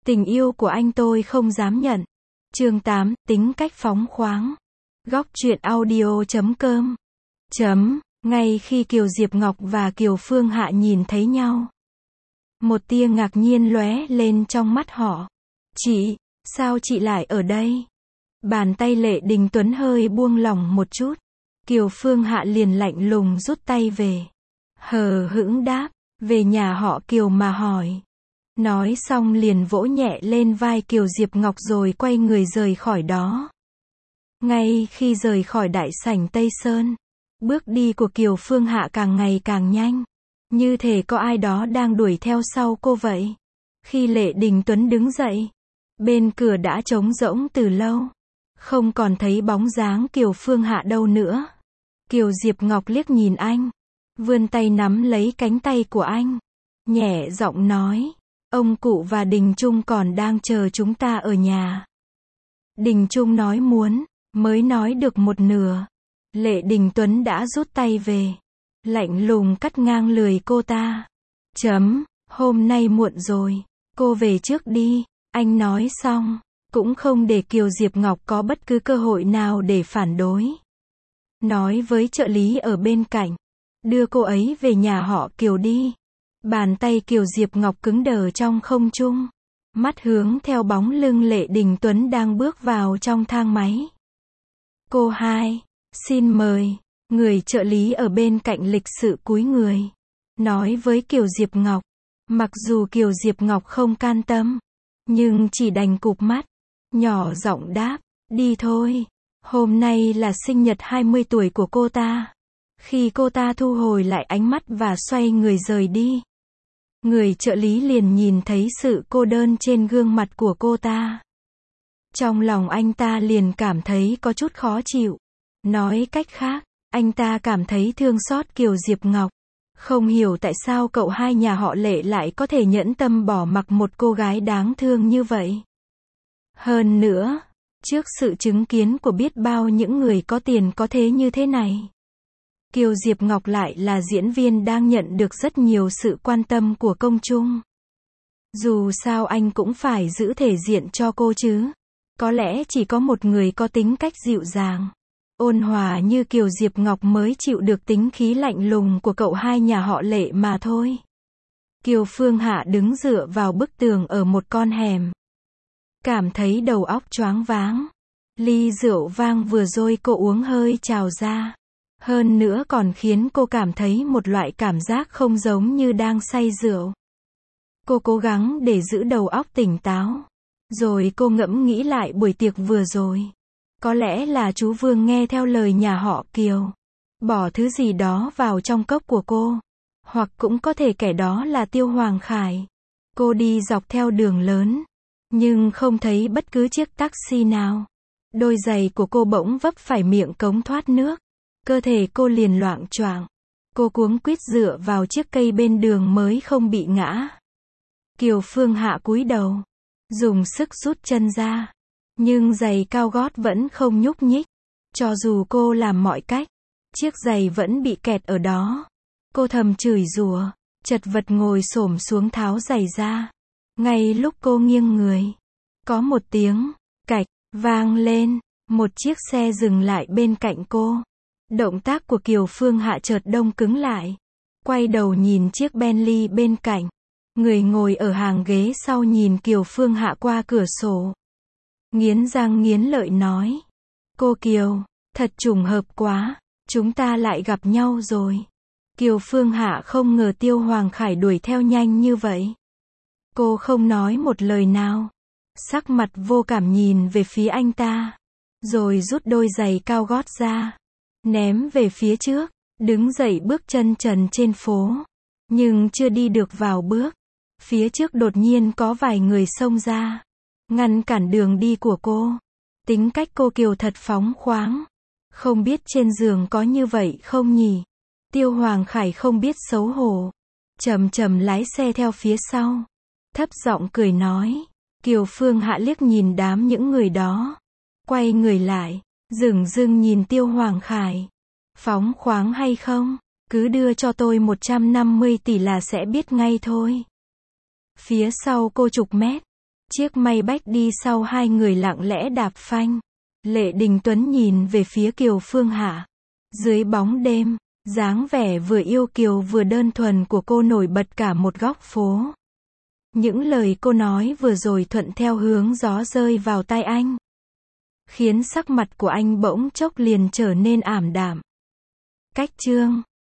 Tình yêu của anh tôi không dám nhận. Chương 8, tính cách phóng khoáng. Góc truyện audio.com. Ngay khi Kiều Diệp Ngọc và Kiều Phương Hạ nhìn thấy nhau, một tia ngạc nhiên lóe lên trong mắt họ. Chị, sao chị lại ở đây? Bàn tay Lệ Đình Tuấn hơi buông lỏng một chút. Kiều Phương Hạ liền lạnh lùng rút tay về. Hờ hững đáp, về nhà họ Kiều mà hỏi. Nói xong liền vỗ nhẹ lên vai Kiều Diệp Ngọc rồi quay người rời khỏi đó. Ngay khi rời khỏi đại sảnh Tây Sơn, bước đi của Kiều Phương Hạ càng ngày càng nhanh, như thể có ai đó đang đuổi theo sau cô vậy. Khi Lệ Đình Tuấn đứng dậy, bên cửa đã trống rỗng từ lâu, không còn thấy bóng dáng Kiều Phương Hạ đâu nữa. Kiều Diệp Ngọc liếc nhìn anh, vươn tay nắm lấy cánh tay của anh, nhẹ giọng nói, ông cụ và Đình Trung còn đang chờ chúng ta ở nhà. Đình Trung nói mới nói được một nửa, Lệ Đình Tuấn đã rút tay về, lạnh lùng cắt ngang lời cô ta. Hôm nay muộn rồi, cô về trước đi, anh nói xong, cũng không để Kiều Diệp Ngọc có bất cứ cơ hội nào để phản đối. Nói với trợ lý ở bên cạnh, đưa cô ấy về nhà họ Kiều đi. Bàn tay Kiều Diệp Ngọc cứng đờ trong không trung, mắt hướng theo bóng lưng Lệ Đình Tuấn đang bước vào trong thang máy. Cô hai, xin mời. Người trợ lý ở bên cạnh lịch sự cúi người, nói với Kiều Diệp Ngọc. Mặc dù Kiều Diệp Ngọc không can tâm, nhưng chỉ đành cụp mắt, nhỏ giọng đáp, đi thôi. Hôm nay là sinh nhật 20 tuổi của cô ta. Khi cô ta thu hồi lại ánh mắt và xoay người rời đi, người trợ lý liền nhìn thấy sự cô đơn trên gương mặt của cô ta. Trong lòng anh ta liền cảm thấy có chút khó chịu. Nói cách khác, anh ta cảm thấy thương xót Kiều Diệp Ngọc. Không hiểu tại sao cậu hai nhà họ Lệ lại có thể nhẫn tâm bỏ mặc một cô gái đáng thương như vậy. Hơn nữa, trước sự chứng kiến của biết bao những người có tiền có thế như thế này, Kiều Diệp Ngọc lại là diễn viên đang nhận được rất nhiều sự quan tâm của công chúng. Dù sao anh cũng phải giữ thể diện cho cô chứ. Có lẽ chỉ có một người có tính cách dịu dàng, ôn hòa như Kiều Diệp Ngọc mới chịu được tính khí lạnh lùng của cậu hai nhà họ Lệ mà thôi. Kiều Phương Hạ đứng dựa vào bức tường ở một con hẻm, cảm thấy đầu óc choáng váng. Ly rượu vang vừa rồi cô uống hơi trào ra. Hơn nữa còn khiến cô cảm thấy một loại cảm giác không giống như đang say rượu. Cô cố gắng để giữ đầu óc tỉnh táo. Rồi cô ngẫm nghĩ lại buổi tiệc vừa rồi. Có lẽ là chú Vương nghe theo lời nhà họ Kiều, bỏ thứ gì đó vào trong cốc của cô. Hoặc cũng có thể kẻ đó là Tiêu Hoàng Khải. Cô đi dọc theo đường lớn, nhưng không thấy bất cứ chiếc taxi nào. Đôi giày của cô bỗng vấp phải miệng cống thoát nước. Cơ thể cô liền loạng choạng. Cô cuống quýt dựa vào chiếc cây bên đường mới không bị ngã. Kiều Phương Hạ cúi đầu, dùng sức rút chân ra, nhưng giày cao gót vẫn không nhúc nhích. Cho dù cô làm mọi cách, chiếc giày vẫn bị kẹt ở đó. Cô thầm chửi rủa, chật vật ngồi xổm xuống tháo giày ra. Ngay lúc cô nghiêng người, có một tiếng cạch vang lên, một chiếc xe dừng lại bên cạnh cô. Động tác của Kiều Phương Hạ chợt đông cứng lại, quay đầu nhìn chiếc Bentley bên cạnh. Người ngồi ở hàng ghế sau nhìn Kiều Phương Hạ qua cửa sổ, nghiến răng nghiến lợi nói, cô Kiều, thật trùng hợp quá, chúng ta lại gặp nhau rồi. Kiều Phương Hạ không ngờ Tiêu Hoàng Khải đuổi theo nhanh như vậy. Cô không nói một lời nào, sắc mặt vô cảm nhìn về phía anh ta, rồi rút đôi giày cao gót ra, ném về phía trước, đứng dậy bước chân trần trên phố. Nhưng chưa đi được vào bước, phía trước đột nhiên có vài người xông ra, ngăn cản đường đi của cô. Tính cách cô Kiều thật phóng khoáng. Không biết trên giường có như vậy không nhỉ? Tiêu Hoàng Khải không biết xấu hổ, chậm chậm lái xe theo phía sau, thấp giọng cười nói. Kiều Phương Hạ liếc nhìn đám những người đó, quay người lại, dửng dưng nhìn Tiêu Hoàng Khải. Phóng khoáng hay không? Cứ đưa cho tôi 150 tỷ là sẽ biết ngay thôi. Phía sau cô chục mét, Chiếc Maybach đi sau hai người lặng lẽ đạp phanh. Lệ Đình Tuấn nhìn về phía Kiều Phương Hạ. Dưới bóng đêm, dáng vẻ vừa yêu kiều vừa đơn thuần của cô nổi bật cả một góc phố. Những lời cô nói vừa rồi thuận theo hướng gió rơi vào tai anh, khiến sắc mặt của anh bỗng chốc liền trở nên ảm đạm. Cách chương